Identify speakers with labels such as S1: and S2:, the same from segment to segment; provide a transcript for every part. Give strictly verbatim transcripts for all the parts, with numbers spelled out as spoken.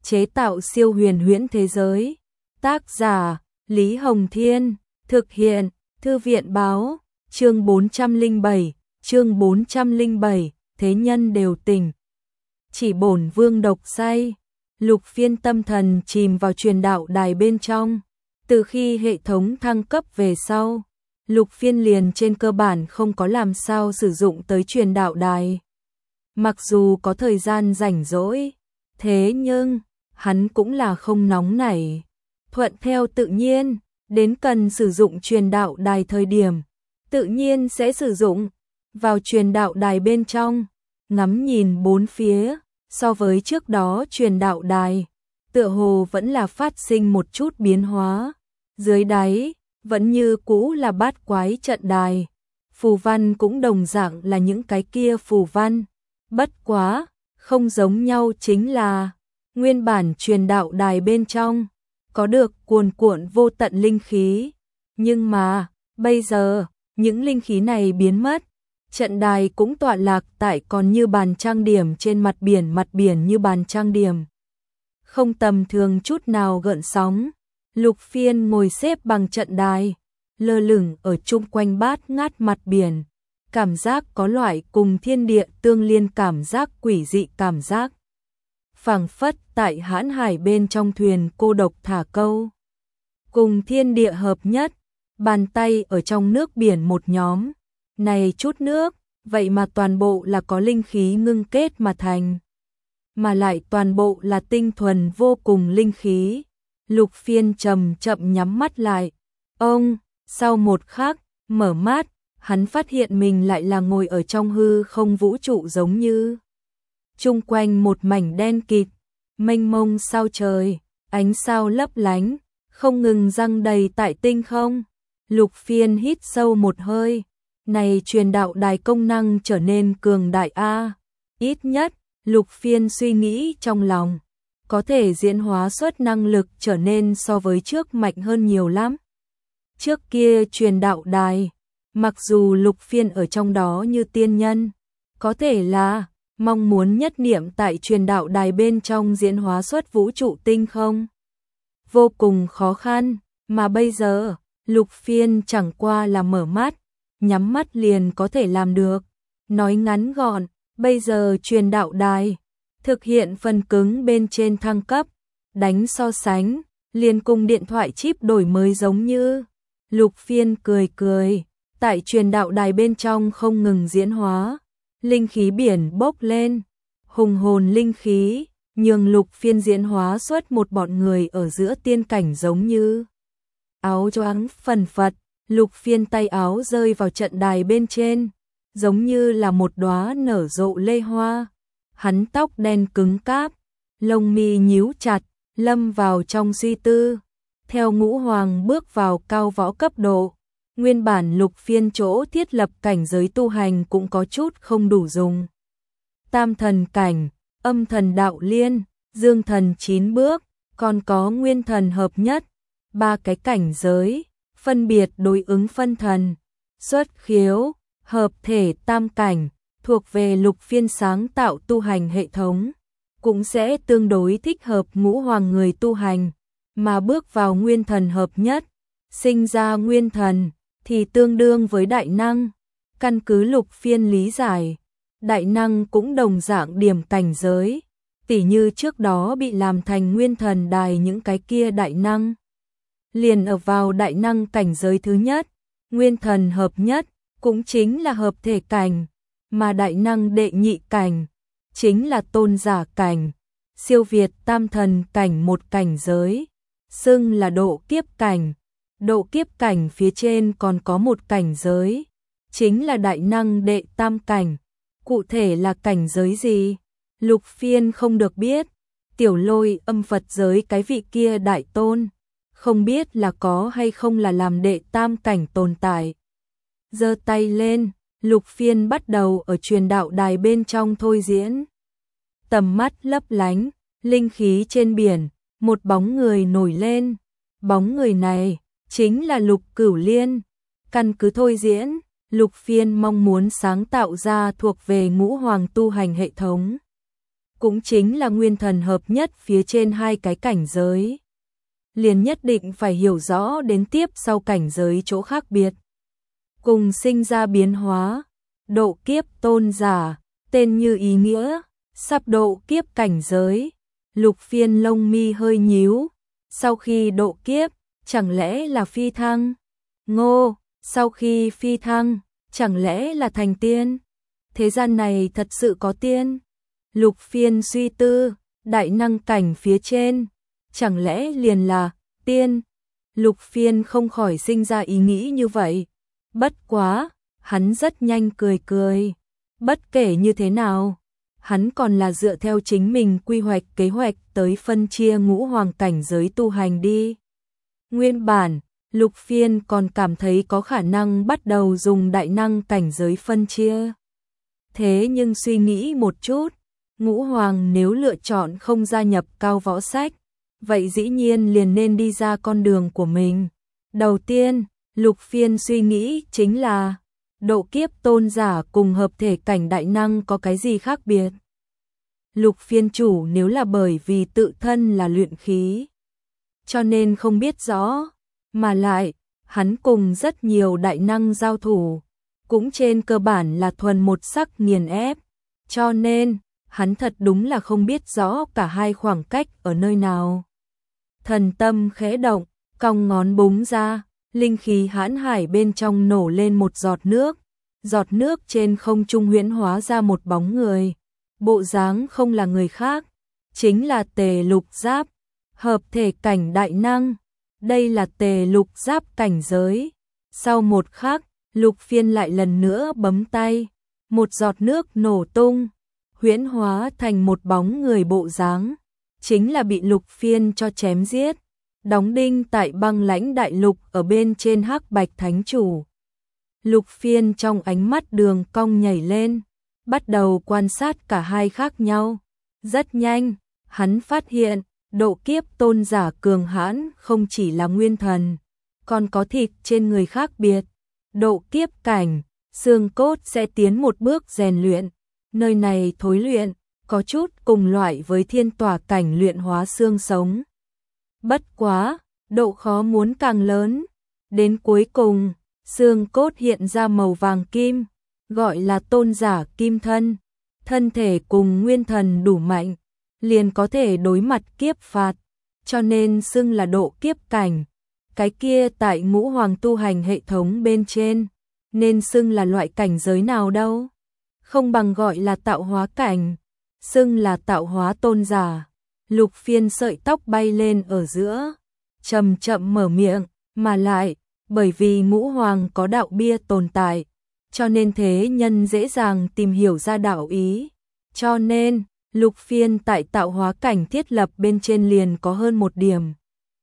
S1: chế tạo siêu huyền huyễn thế giới. Tác giả Lý Hồng Thiên, thực hiện Thư viện Báo, chương bốn trăm lẻ bảy, chương bốn trăm lẻ bảy, thế nhân đều tình. Chỉ bổn vương độc say. Lục Phiên tâm thần chìm vào truyền đạo đài bên trong. Từ khi hệ thống thăng cấp về sau, Lục Phiên liền trên cơ bản không có làm sao sử dụng tới truyền đạo đài. Mặc dù có thời gian rảnh rỗi, thế nhưng hắn cũng là không nóng nảy, thuận theo tự nhiên, đến cần sử dụng truyền đạo đài thời điểm, tự nhiên sẽ sử dụng. Vào truyền đạo đài bên trong, ngắm nhìn bốn phía, so với trước đó truyền đạo đài, tựa hồ vẫn là phát sinh một chút biến hóa. Dưới đáy, vẫn như cũ là bát quái trận đài, phù văn cũng đồng dạng là những cái kia phù văn. Bất quá, không giống nhau chính là, nguyên bản truyền đạo đài bên trong, có được cuồn cuộn vô tận linh khí. Nhưng mà, bây giờ, những linh khí này biến mất. Trận đài cũng tọa lạc tại còn như bàn trang điểm trên mặt biển, mặt biển như bàn trang điểm. Không tầm thường chút nào gợn sóng. Lục Phiên ngồi xếp bằng trận đài, lơ lửng ở chung quanh bát ngát mặt biển. Cảm giác có loại cùng thiên địa tương liên cảm giác quỷ dị cảm giác. Phảng phất tại hãn hải bên trong thuyền cô độc thả câu. Cùng thiên địa hợp nhất, bàn tay ở trong nước biển một nhóm. Này chút nước, vậy mà toàn bộ là có linh khí ngưng kết mà thành. Mà lại toàn bộ là tinh thuần vô cùng linh khí. Lục Phiên chậm chậm nhắm mắt lại. Ông, sau một khắc, mở mắt, hắn phát hiện mình lại là ngồi ở trong hư không vũ trụ giống như. Chung quanh một mảnh đen kịt, mênh mông sao trời, ánh sao lấp lánh, không ngừng răng đầy tại tinh không. Lục Phiên hít sâu một hơi. Này truyền đạo đài công năng trở nên cường đại a, ít nhất, Lục Phiên suy nghĩ trong lòng, có thể diễn hóa xuất năng lực trở nên so với trước mạnh hơn nhiều lắm. Trước kia truyền đạo đài, mặc dù Lục Phiên ở trong đó như tiên nhân, có thể là mong muốn nhất niệm tại truyền đạo đài bên trong diễn hóa xuất vũ trụ tinh không. Vô cùng khó khăn, mà bây giờ, Lục Phiên chẳng qua là mở mắt, nhắm mắt liền có thể làm được. Nói ngắn gọn, bây giờ truyền đạo đài, thực hiện phần cứng bên trên thăng cấp, đánh so sánh, liền cùng điện thoại chip đổi mới giống như. Lục Phiên cười cười, tại truyền đạo đài bên trong không ngừng diễn hóa, linh khí biển bốc lên, hùng hồn linh khí, nhường Lục Phiên diễn hóa xuất một bọn người ở giữa tiên cảnh giống như. Áo choàng phần phật, Lục Phiên tay áo rơi vào trận đài bên trên, giống như là một đóa nở rộ lê hoa. Hắn tóc đen cứng cáp, lông mi nhíu chặt, lâm vào trong suy tư. Theo Ngũ Hoàng bước vào cao võ cấp độ, nguyên bản Lục Phiên chỗ thiết lập cảnh giới tu hành cũng có chút không đủ dùng. Tam thần cảnh, âm thần đạo liên, dương thần chín bước, còn có nguyên thần hợp nhất, ba cái cảnh giới, phân biệt đối ứng phân thần, xuất khiếu, hợp thể tam cảnh, thuộc về Lục Phiên sáng tạo tu hành hệ thống, cũng sẽ tương đối thích hợp Ngũ Hoàng người tu hành, mà bước vào nguyên thần hợp nhất, sinh ra nguyên thần, thì tương đương với đại năng. Căn cứ Lục Phiên lý giải, đại năng cũng đồng dạng điểm cảnh giới, tỉ như trước đó bị làm thành nguyên thần đài những cái kia đại năng. Liền ở vào đại năng cảnh giới thứ nhất, nguyên thần hợp nhất, cũng chính là hợp thể cảnh, mà đại năng đệ nhị cảnh, chính là tôn giả cảnh, siêu việt tam thần cảnh một cảnh giới, xưng là độ kiếp cảnh. Độ kiếp cảnh phía trên còn có một cảnh giới, chính là đại năng đệ tam cảnh. Cụ thể là cảnh giới gì? Lục Phiên không được biết. Tiểu Lôi âm Phật giới cái vị kia đại tôn, không biết là có hay không là làm đệ tam cảnh tồn tại. Giơ tay lên, Lục Phiên bắt đầu ở truyền đạo đài bên trong thôi diễn. Tầm mắt lấp lánh, linh khí trên biển, một bóng người nổi lên. Bóng người này chính là Lục Cửu Liên. Căn cứ thôi diễn, Lục Phiên mong muốn sáng tạo ra thuộc về Ngũ Hoàng tu hành hệ thống. cũng chính là nguyên thần hợp nhất phía trên hai cái cảnh giới. Liền nhất định phải hiểu rõ đến tiếp sau cảnh giới chỗ khác biệt. Cùng sinh ra biến hóa, độ kiếp tôn giả, tên như ý nghĩa, sắp độ kiếp cảnh giới. Lục Phiên lông mi hơi nhíu, sau khi độ kiếp, chẳng lẽ là phi thăng? Ngô, sau khi phi thăng, chẳng lẽ là thành tiên? Thế gian này thật sự có tiên? Lục Phiên suy tư, đại năng cảnh phía trên, chẳng lẽ liền là tiên? Lục Phiên không khỏi sinh ra ý nghĩ như vậy. Bất quá, hắn rất nhanh cười cười. Bất kể như thế nào, hắn còn là dựa theo chính mình quy hoạch kế hoạch tới phân chia ngũ hoàng cảnh giới tu hành đi. Nguyên bản, Lục Phiên còn cảm thấy có khả năng bắt đầu dùng đại năng cảnh giới phân chia. Thế nhưng suy nghĩ một chút, ngũ hoàng nếu lựa chọn không gia nhập cao võ sách, vậy dĩ nhiên liền nên đi ra con đường của mình. Đầu tiên, Lục Phiên suy nghĩ chính là độ kiếp tôn giả cùng hợp thể cảnh đại năng có cái gì khác biệt. Lục Phiên chủ nếu là bởi vì tự thân là luyện khí, cho nên không biết rõ, mà lại, hắn cùng rất nhiều đại năng giao thủ, cũng trên cơ bản là thuần một sắc nghiền ép, cho nên, hắn thật đúng là không biết rõ cả hai khoảng cách ở nơi nào. Thần tâm khẽ động, cong ngón búng ra, linh khí hãn hải bên trong nổ lên một giọt nước, giọt nước trên không trung huyễn hóa ra một bóng người, bộ dáng không là người khác, chính là Tề Lục Giáp, hợp thể cảnh đại năng, đây là Tề Lục Giáp cảnh giới. Sau một khắc, Lục Phiên lại lần nữa bấm tay, một giọt nước nổ tung, huyễn hóa thành một bóng người bộ dáng, chính là bị Lục Phiên cho chém giết, đóng đinh tại băng lãnh đại lục ở bên trên Hắc Bạch Thánh Chủ. Lục Phiên trong ánh mắt đường cong nhảy lên, bắt đầu quan sát cả hai khác nhau. Rất nhanh, hắn phát hiện, độ kiếp tôn giả cường hãn không chỉ là nguyên thần, còn có thịt trên người khác biệt. Độ kiếp cảnh, xương cốt sẽ tiến một bước rèn luyện, nơi này thối luyện, có chút cùng loại với thiên tỏa cảnh luyện hóa xương sống. Bất quá, độ khó muốn càng lớn, đến cuối cùng, xương cốt hiện ra màu vàng kim, gọi là tôn giả kim thân, thân thể cùng nguyên thần đủ mạnh, liền có thể đối mặt kiếp phạt, cho nên xưng là độ kiếp cảnh. Cái kia tại ngũ hoàng tu hành hệ thống bên trên, nên xưng là loại cảnh giới nào đâu? Không bằng gọi là tạo hóa cảnh, xưng là tạo hóa tôn giả. Lục Phiên sợi tóc bay lên ở giữa, chậm chậm mở miệng, mà lại, bởi vì ngũ hoàng có đạo bia tồn tại, cho nên thế nhân dễ dàng tìm hiểu ra đạo ý. Cho nên, Lục Phiên tại tạo hóa cảnh thiết lập bên trên liền có hơn một điểm.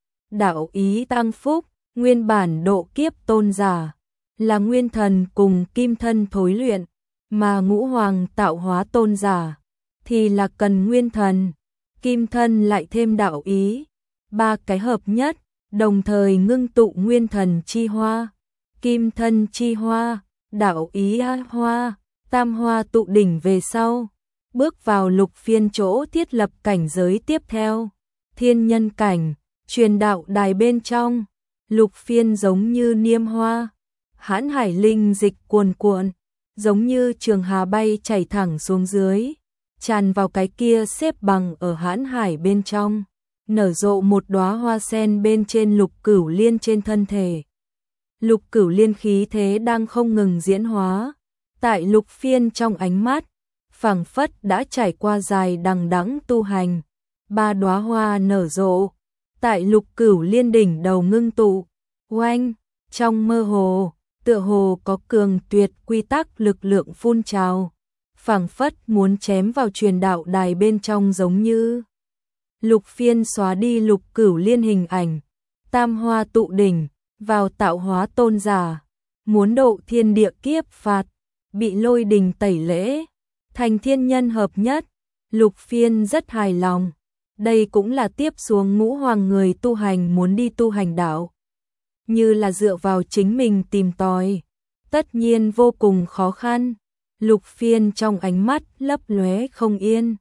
S1: Đạo ý tăng phúc, nguyên bản độ kiếp tôn giả, là nguyên thần cùng kim thân thối luyện, mà ngũ hoàng tạo hóa tôn giả, thì là cần nguyên thần, kim thân lại thêm đạo ý, ba cái hợp nhất, đồng thời ngưng tụ nguyên thần chi hoa, kim thân chi hoa, đạo ý hoa, tam hoa tụ đỉnh về sau, bước vào Lục Phiên chỗ thiết lập cảnh giới tiếp theo, thiên nhân cảnh, truyền đạo đài bên trong, Lục Phiên giống như niêm hoa, hãn hải linh dịch cuồn cuộn, giống như trường hà bay chảy thẳng xuống dưới, tràn vào cái kia xếp bằng ở hãn hải bên trong, nở rộ một đóa hoa sen bên trên Lục Cửu Liên trên thân thể. Lục Cửu Liên khí thế đang không ngừng diễn hóa, tại Lục Phiên trong ánh mắt, phảng phất đã trải qua dài đằng đẵng tu hành, ba đóa hoa nở rộ, tại Lục Cửu Liên đỉnh đầu ngưng tụ, oanh, trong mơ hồ, tựa hồ có cường tuyệt quy tắc lực lượng phun trào, phảng phất muốn chém vào truyền đạo đài bên trong giống như. Lục Phiên xóa đi Lục Cửu Liên hình ảnh, tam hoa tụ đỉnh, vào tạo hóa tôn giả, muốn độ thiên địa kiếp phạt, bị lôi đình tẩy lễ, thành thiên nhân hợp nhất. Lục Phiên rất hài lòng, đây cũng là tiếp xuống ngũ hoàng người tu hành muốn đi tu hành đạo, như là dựa vào chính mình tìm tòi, tất nhiên vô cùng khó khăn. Lục Phiên trong ánh mắt lấp lóe không yên,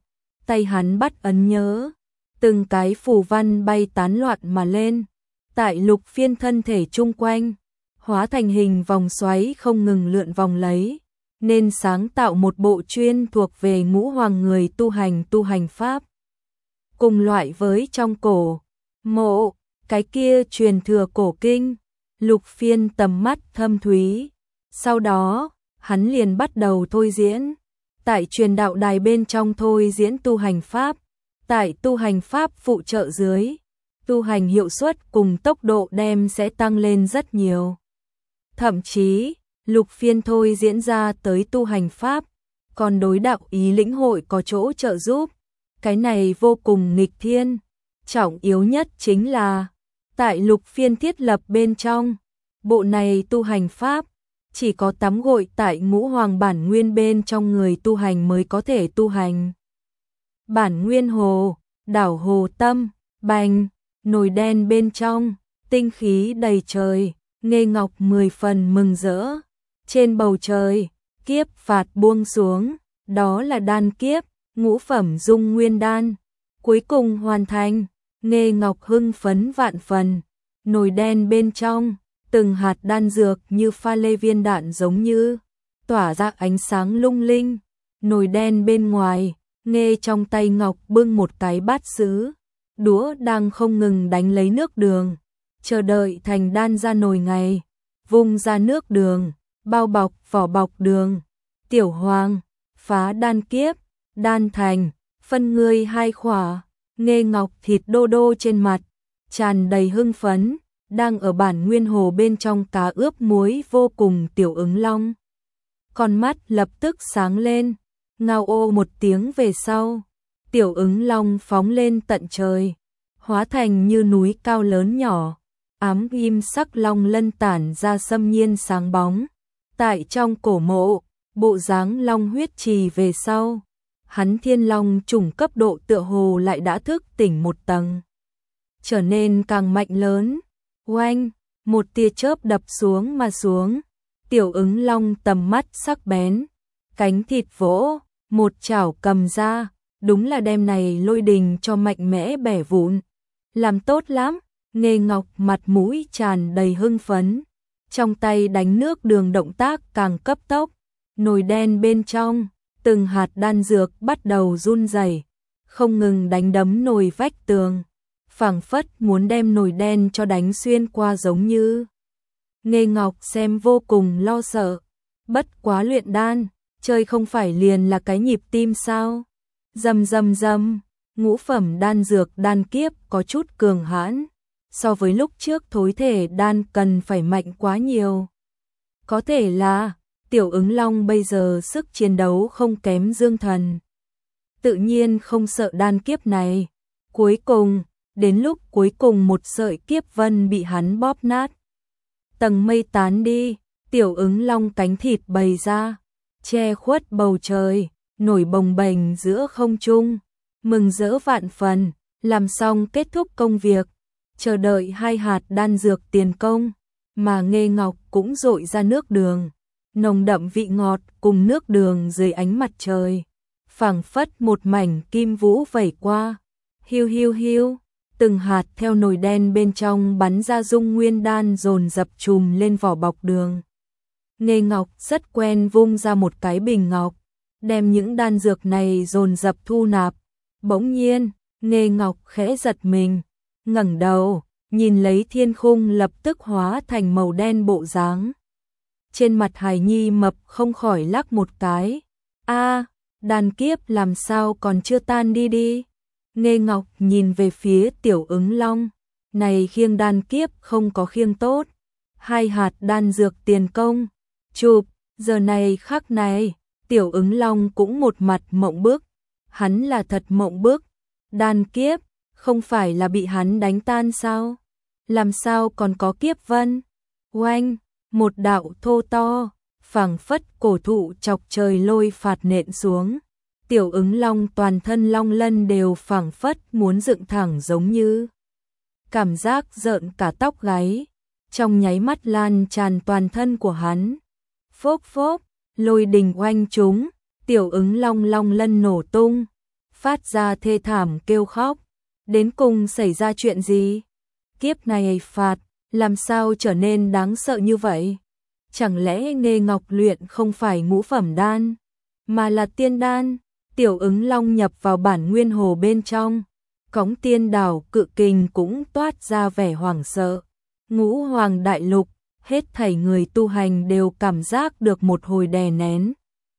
S1: tay hắn bắt ấn nhớ, từng cái phù văn bay tán loạn mà lên, tại Lục Phiên thân thể chung quanh, hóa thành hình vòng xoáy không ngừng lượn vòng lấy, nên sáng tạo một bộ chuyên thuộc về ngũ hoàng người tu hành tu hành pháp. Cùng loại với trong cổ mộ, cái kia truyền thừa cổ kinh, Lục Phiên tầm mắt thâm thúy. Sau đó, hắn liền bắt đầu thôi diễn. Tại truyền đạo đài bên trong thôi diễn tu hành pháp, tại tu hành pháp phụ trợ dưới, tu hành hiệu suất cùng tốc độ đem sẽ tăng lên rất nhiều. Thậm chí, Lục Phiên thôi diễn ra tới tu hành pháp, còn đối đạo ý lĩnh hội có chỗ trợ giúp. Cái này vô cùng nghịch thiên. Trọng yếu nhất chính là, tại Lục Phiên thiết lập bên trong, bộ này tu hành pháp, chỉ có tắm gội tại ngũ hoàng bản nguyên bên trong người tu hành mới có thể tu hành. Bản nguyên hồ, đảo hồ tâm, bành, nồi đen bên trong, tinh khí đầy trời, Nghê Ngọc mười phần mừng rỡ. Trên bầu trời, kiếp phạt buông xuống, đó là đan kiếp, ngũ phẩm dung nguyên đan. Cuối cùng hoàn thành, Nghê Ngọc hưng phấn vạn phần. Nồi đen bên trong, từng hạt đan dược như pha lê viên đạn giống như, tỏa ra ánh sáng lung linh. Nồi đen bên ngoài, Nghê trong tay Ngọc bưng một cái bát sứ, đũa đang không ngừng đánh lấy nước đường, chờ đợi thành đan ra nồi ngày, vung ra nước đường, bao bọc vỏ bọc đường. Tiểu Hoàng, phá đan kiếp, đan thành, phân ngươi hai khỏa. Nghê Ngọc thịt đô đô trên mặt, tràn đầy hưng phấn, đang ở bản nguyên hồ bên trong cá ướp muối vô cùng. Tiểu Ứng Long, con mắt lập tức sáng lên, ngao ô một tiếng về sau, Tiểu Ứng Long phóng lên tận trời, hóa thành như núi cao lớn nhỏ, ám kim sắc long lân tản ra xâm nhiên sáng bóng. Tại trong cổ mộ, bộ dáng long huyết trì về sau, hắn thiên long chủng cấp độ tựa hồ lại đã thức tỉnh một tầng, trở nên càng mạnh lớn. Oanh, một tia chớp đập xuống mà xuống, Tiểu Ứng Long tầm mắt sắc bén, cánh thịt vỗ, một chảo cầm ra, đúng là đem này lôi đình cho mạnh mẽ bẻ vụn. Làm tốt lắm. Nghê Ngọc mặt mũi tràn đầy hưng phấn, trong tay đánh nước đường động tác càng cấp tốc. Nồi đen bên trong, từng hạt đan dược bắt đầu run rẩy, không ngừng đánh đấm nồi vách tường, phảng phất muốn đem nồi đen cho đánh xuyên qua giống như. Nghê Ngọc xem vô cùng lo sợ, bất quá luyện đan, chơi không phải liền là cái nhịp tim sao? Rầm rầm rầm, ngũ phẩm đan dược đan kiếp có chút cường hãn, so với lúc trước thối thể đan cần phải mạnh quá nhiều. Có thể là Tiểu Ứng Long bây giờ sức chiến đấu không kém Dương Thần, tự nhiên không sợ đan kiếp này. Cuối cùng, đến lúc cuối cùng một sợi kiếp vân bị hắn bóp nát. Tầng mây tán đi, Tiểu Ứng Long cánh thịt bày ra, che khuất bầu trời, nổi bồng bềnh giữa không trung, mừng rỡ vạn phần. Làm xong kết thúc công việc, chờ đợi hai hạt đan dược tiền công, mà Nghê Ngọc cũng dội ra nước đường, nồng đậm vị ngọt cùng nước đường dưới ánh mặt trời, phảng phất một mảnh kim vũ vẩy qua. Hiu hiu hiu, từng hạt theo nồi đen bên trong bắn ra dung nguyên đan dồn dập chùm lên vỏ bọc đường. Nghê Ngọc rất quen vung ra một cái bình ngọc, đem những đan dược này dồn dập thu nạp. Bỗng nhiên, Nghê Ngọc khẽ giật mình, ngẩng đầu, nhìn lấy thiên khung lập tức hóa thành màu đen bộ dáng. Trên mặt hài nhi mập không khỏi lắc một cái. A, đan kiếp làm sao còn chưa tan đi đi? Nghê Ngọc nhìn về phía Tiểu Ứng Long, này khiêng đan kiếp không có khiêng tốt. Hai hạt đan dược tiền công, chụp, giờ này khắc này, Tiểu Ứng Long cũng một mặt mộng bức. Hắn là thật mộng bức, đan kiếp, không phải là bị hắn đánh tan sao? Làm sao còn có kiếp vân? Oanh, một đạo thô to, phảng phất cổ thụ chọc trời lôi phạt nện xuống. Tiểu Ứng Long toàn thân long lân đều phảng phất muốn dựng thẳng giống như. Cảm giác rợn cả tóc gáy, trong nháy mắt lan tràn toàn thân của hắn. Phốp phốp, lôi đình oanh chúng, Tiểu Ứng Long long lân nổ tung, phát ra thê thảm kêu khóc. Đến cùng xảy ra chuyện gì? Kiếp này phạt, làm sao trở nên đáng sợ như vậy? Chẳng lẽ Nghê Ngọc luyện không phải ngũ phẩm đan, mà là tiên đan? Tiểu Ứng Long nhập vào bản nguyên hồ bên trong, cõng tiên đảo cự kình cũng toát ra vẻ hoảng sợ. Ngũ Hoàng Đại Lục, hết thảy người tu hành đều cảm giác được một hồi đè nén.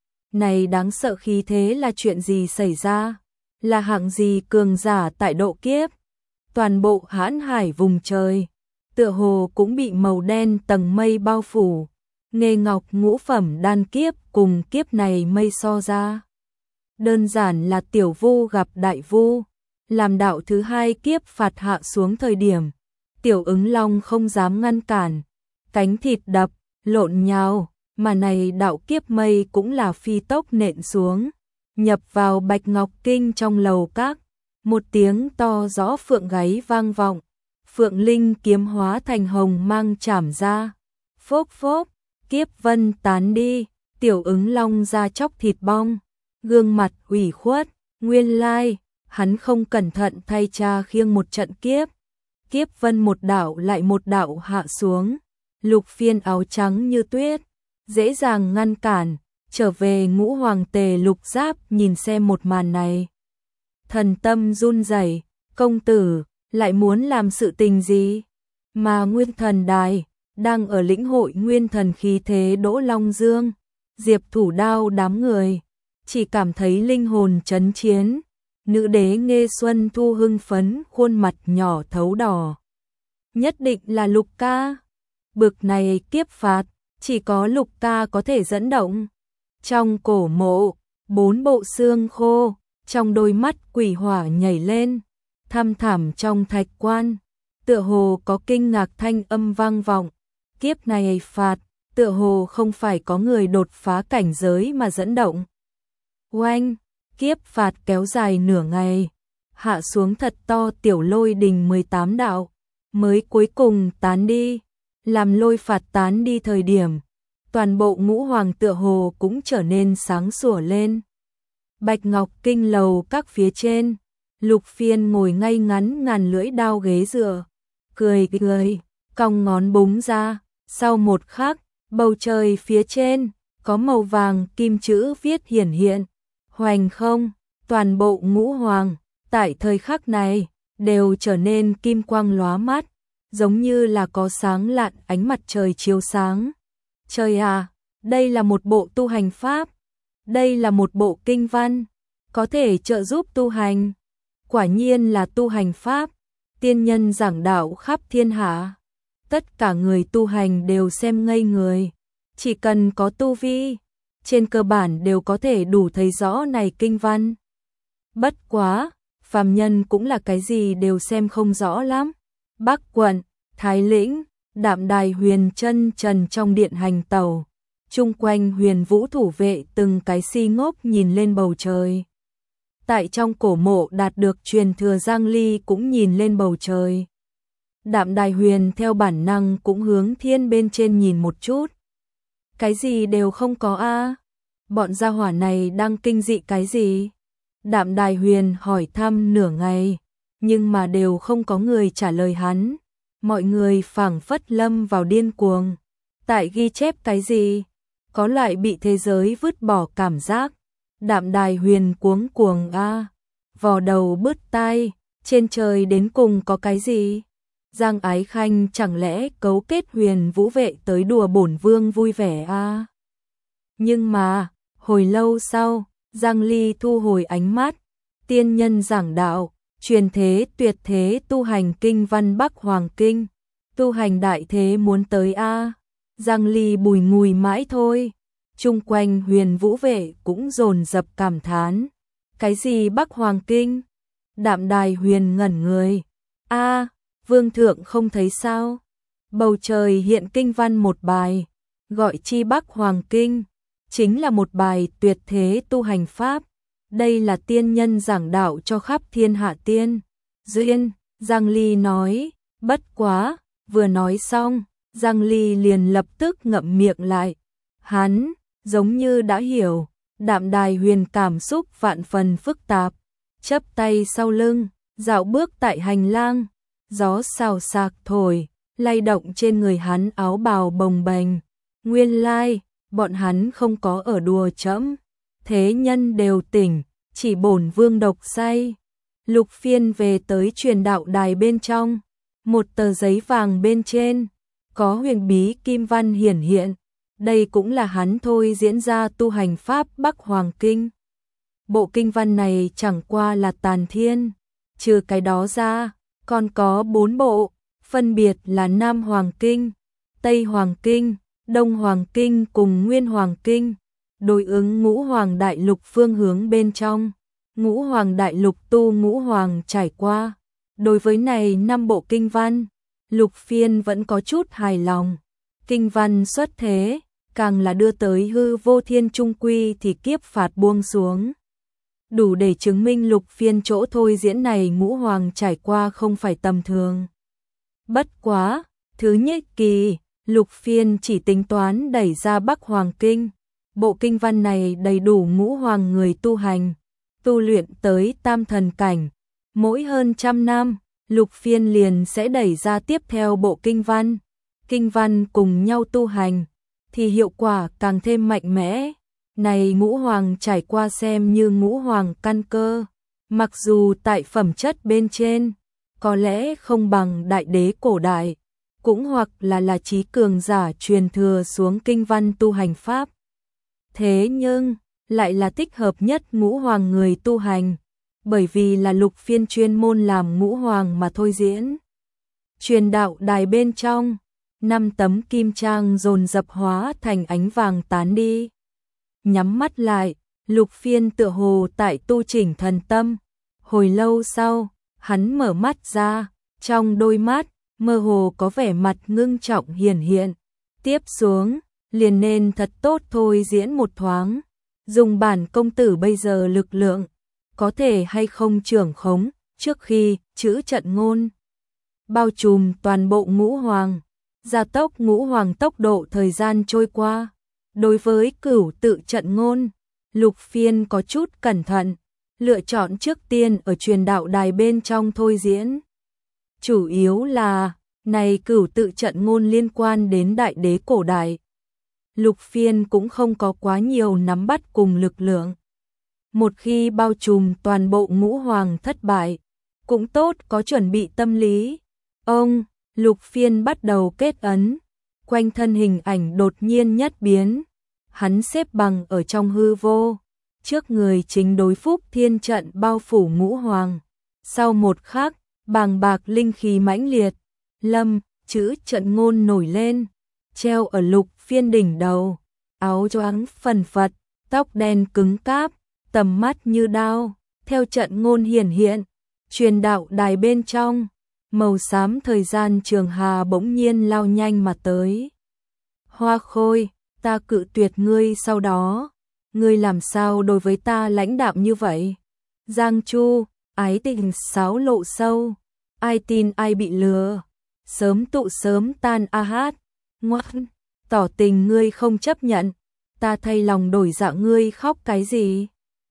S1: Này đáng sợ khí thế là chuyện gì xảy ra? Là hạng gì cường giả tại độ kiếp? Toàn bộ hãn hải vùng trời, tựa hồ cũng bị màu đen tầng mây bao phủ. Nghê Ngọc ngũ phẩm đan kiếp cùng kiếp này mây so ra. Đơn giản là tiểu vu gặp đại vu, làm đạo thứ hai kiếp phạt hạ xuống thời điểm. Tiểu Ứng Long không dám ngăn cản, cánh thịt đập, lộn nhào, mà này đạo kiếp mây cũng là phi tốc nện xuống, nhập vào Bạch Ngọc Kinh trong lầu các. Một tiếng to rõ phượng gáy vang vọng, phượng linh kiếm hóa thành hồng mang chảm ra. Phốc phốc, kiếp vân tán đi, Tiểu Ứng Long ra chóc thịt bong, gương mặt ủy khuất, nguyên lai, hắn không cẩn thận thay cha khiêng một trận kiếp. Kiếp vân một đạo lại một đạo hạ xuống, Lục Phiên áo trắng như tuyết, dễ dàng ngăn cản, trở về Ngũ Hoàng Tề Lục Giáp nhìn xem một màn này. Thần tâm run rẩy, công tử, lại muốn làm sự tình gì? Mà Nguyên Thần Đài, đang ở lĩnh hội nguyên thần khí thế Đỗ Long Dương, Diệp Thủ Đao đám người, chỉ cảm thấy linh hồn chấn chiến. Nữ đế Nghê Xuân Thu hưng phấn, khuôn mặt nhỏ thấu đỏ. Nhất định là Lục ca. Bực này kiếp phạt, chỉ có Lục ca có thể dẫn động. Trong cổ mộ, bốn bộ xương khô, trong đôi mắt quỷ hỏa nhảy lên, thăm thẳm trong thạch quan, tựa hồ có kinh ngạc thanh âm vang vọng. Kiếp này phạt, tựa hồ không phải có người đột phá cảnh giới mà dẫn động. Oanh, kiếp phạt kéo dài nửa ngày, hạ xuống thật to tiểu lôi đình mười tám đạo, mới cuối cùng tán đi. Làm lôi phạt tán đi thời điểm, toàn bộ Ngũ Hoàng tựa hồ cũng trở nên sáng sủa lên. Bạch Ngọc Kinh lầu các phía trên, Lục Phiên ngồi ngay ngắn ngàn lưỡi đao ghế dựa, cười cười, cong ngón búng ra. Sau một khắc, bầu trời phía trên có màu vàng kim chữ viết hiển hiện, hoành không. Toàn bộ Ngũ Hoàng tại thời khắc này đều trở nên kim quang lóa mắt, giống như là có sáng lạn ánh mặt trời chiếu sáng. Trời à, đây là một bộ tu hành pháp, đây là một bộ kinh văn, có thể trợ giúp tu hành. Quả nhiên là tu hành pháp, tiên nhân giảng đạo khắp thiên hạ. Tất cả người tu hành đều xem ngây người, chỉ cần có tu vi, trên cơ bản đều có thể đủ thấy rõ này kinh văn. Bất quá, phàm nhân cũng là cái gì đều xem không rõ lắm. Bắc quận, Thái Lĩnh, Đạm Đài Huyền chân trần trong điện hành tẩu, chung quanh Huyền Vũ thủ vệ từng cái si ngốc nhìn lên bầu trời. Tại trong cổ mộ đạt được truyền thừa Giang Ly cũng nhìn lên bầu trời. Đạm Đài Huyền theo bản năng cũng hướng thiên bên trên nhìn một chút. Cái gì đều không có a. Bọn gia hỏa này đang kinh dị cái gì? Đạm Đài Huyền hỏi thăm nửa ngày, nhưng mà đều không có người trả lời hắn. Mọi người phảng phất lâm vào điên cuồng. Tại ghi chép cái gì? Có loại bị thế giới vứt bỏ cảm giác. Đạm Đài Huyền cuống cuồng a, vò đầu bứt tai, trên trời đến cùng có cái gì? Giang Ái Khanh chẳng lẽ cấu kết Huyền Vũ vệ tới đùa bổn vương vui vẻ a? Nhưng mà, hồi lâu sau, Giang Ly thu hồi ánh mắt, tiên nhân giảng đạo, truyền thế tuyệt thế tu hành kinh văn Bắc Hoàng Kinh, tu hành đại thế muốn tới a. Giang Ly bùi ngùi mãi thôi. Chung quanh Huyền Vũ vệ cũng dồn dập cảm thán. Cái gì Bắc Hoàng Kinh? Đạm Đài Huyền ngẩn người. A, vương thượng không thấy sao? Bầu trời hiện kinh văn một bài, gọi chi Bắc Hoàng Kinh, chính là một bài tuyệt thế tu hành pháp. Đây là tiên nhân giảng đạo cho khắp thiên hạ tiên. Duyên, Giang Ly nói, bất quá, vừa nói xong, Giang Ly liền lập tức ngậm miệng lại. Hắn giống như đã hiểu. Đạm Đài Huyền cảm xúc vạn phần phức tạp, chắp tay sau lưng, dạo bước tại hành lang, gió xào xạc thổi, lay động trên người hắn áo bào bồng bềnh. Nguyên lai, bọn hắn không có ở đùa trẫm, thế nhân đều tỉnh, chỉ bổn vương độc say. Lục Phiên về tới truyền đạo đài bên trong, một tờ giấy vàng bên trên, có huyền bí kim văn hiển hiện, đây cũng là hắn thôi diễn ra tu hành pháp Bắc Hoàng Kinh. Bộ kinh văn này chẳng qua là tàn thiên, trừ cái đó ra, còn có bốn bộ, phân biệt là Nam Hoàng Kinh, Tây Hoàng Kinh, Đông Hoàng Kinh cùng Nguyên Hoàng Kinh, đối ứng ngũ hoàng đại lục phương hướng bên trong. Ngũ hoàng đại lục tu ngũ hoàng trải qua. Đối với này năm bộ kinh văn, Lục Phiên vẫn có chút hài lòng. Kinh văn xuất thế, càng là đưa tới hư vô thiên trung quy thì kiếp phạt buông xuống. Đủ để chứng minh Lục Phiên chỗ thôi diễn này ngũ hoàng trải qua không phải tầm thường. Bất quá, thứ nhất kỳ, Lục Phiên chỉ tính toán đẩy ra Bắc Hoàng Kinh. Bộ kinh văn này đầy đủ ngũ hoàng người tu hành, tu luyện tới tam thần cảnh. Mỗi hơn trăm năm, Lục Phiên liền sẽ đẩy ra tiếp theo bộ kinh văn. Kinh văn cùng nhau tu hành, thì hiệu quả càng thêm mạnh mẽ. Này ngũ hoàng trải qua xem như ngũ hoàng căn cơ. Mặc dù tại phẩm chất bên trên, có lẽ không bằng đại đế cổ đại, cũng hoặc là là trí cường giả truyền thừa xuống kinh văn tu hành pháp. Thế nhưng, lại là thích hợp nhất ngũ hoàng người tu hành, bởi vì là Lục Phiên chuyên môn làm ngũ hoàng mà thôi diễn. Truyền đạo đài bên trong, năm tấm kim trang dồn dập hóa thành ánh vàng tán đi. Nhắm mắt lại, Lục Phiên tựa hồ tại tu chỉnh thần tâm. Hồi lâu sau, hắn mở mắt ra, trong đôi mắt, mơ hồ có vẻ mặt ngưng trọng hiển hiện. Tiếp xuống, liền nên thật tốt thôi diễn một thoáng. Dùng bản công tử bây giờ lực lượng, có thể hay không trưởng khống, trước khi chữ trận ngôn bao trùm toàn bộ ngũ hoàng, gia tốc ngũ hoàng tốc độ thời gian trôi qua. Đối với cửu tự trận ngôn, Lục Phiên có chút cẩn thận, lựa chọn trước tiên ở truyền đạo đài bên trong thôi diễn. Chủ yếu là, này cửu tự trận ngôn liên quan đến đại đế cổ đại. Lục Phiên cũng không có quá nhiều nắm bắt cùng lực lượng. Một khi bao trùm toàn bộ ngũ hoàng thất bại, cũng tốt có chuẩn bị tâm lý. Ông, Lục Phiên bắt đầu kết ấn, quanh thân hình ảnh đột nhiên nhất biến. Hắn xếp bằng ở trong hư vô, trước người chính đối phúc thiên trận bao phủ ngũ hoàng. Sau một khắc, bàng bạc linh khí mãnh liệt, lâm, chữ trận ngôn nổi lên, treo ở Lục Phiên đỉnh đầu, áo choàng phần phật, tóc đen cứng cáp, tầm mắt như đao, theo trận ngôn hiển hiện, truyền đạo đài bên trong, màu xám thời gian trường hà bỗng nhiên lao nhanh mà tới. Hoa Khôi, ta cự tuyệt ngươi sau đó, ngươi làm sao đối với ta lãnh đạm như vậy? Giang Chu, ái tình xáo lộ sâu, ai tin ai bị lừa, sớm tụ sớm tan a hát, ngoan, tỏ tình ngươi không chấp nhận, ta thay lòng đổi dạ ngươi khóc cái gì?